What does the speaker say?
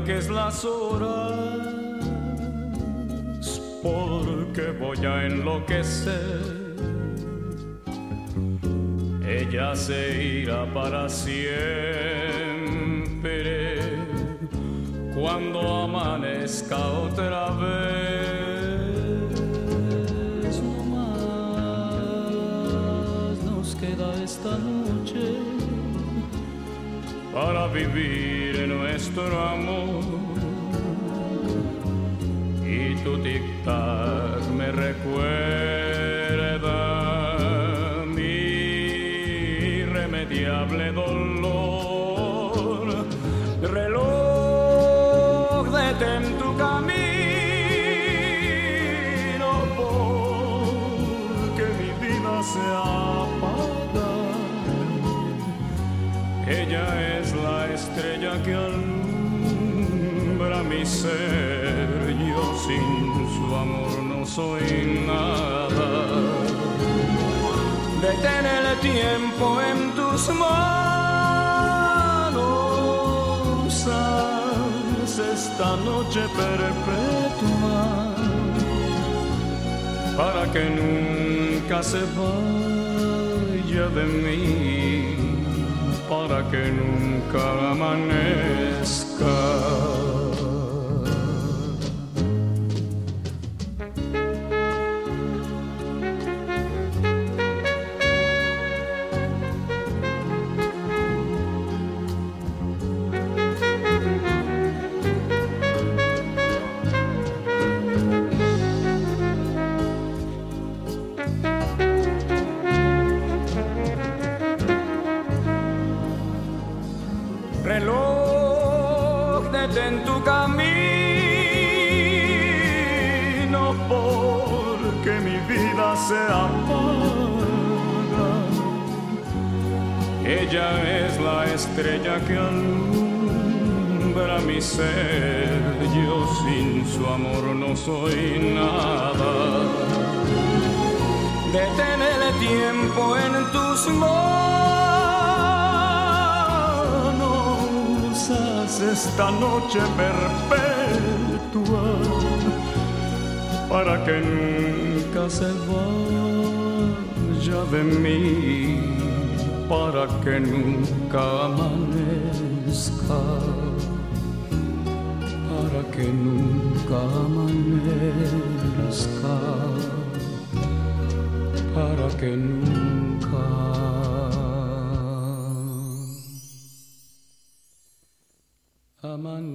marques las horas, porque voy a enloquecer. Ella se irá para siempre cuando amanezca otra vez. No más nos queda esta noche para vivir nuestro amor, y tu tic-tac me recuerda mi irremediable dolor. Reloj, detén tu camino, porque mi vida se apaga. Ella es la estrella que alumbra mi ser. Yo sin su amor no soy nada. Detén el tiempo en tus manos. Haz esta noche perpetua para que nunca se vaya de mí, para que nunca amanezca. Reloj, detén tu camino, porque mi vida se apaga. Ella es la estrella que alumbra mi ser. Yo sin su amor no soy nada. Detén el tiempo en tus manos. Haz esta noche perpetua para que nunca se vaya de mí, para que nunca amanezca, para que nunca amanezca, para que nunca amanezca.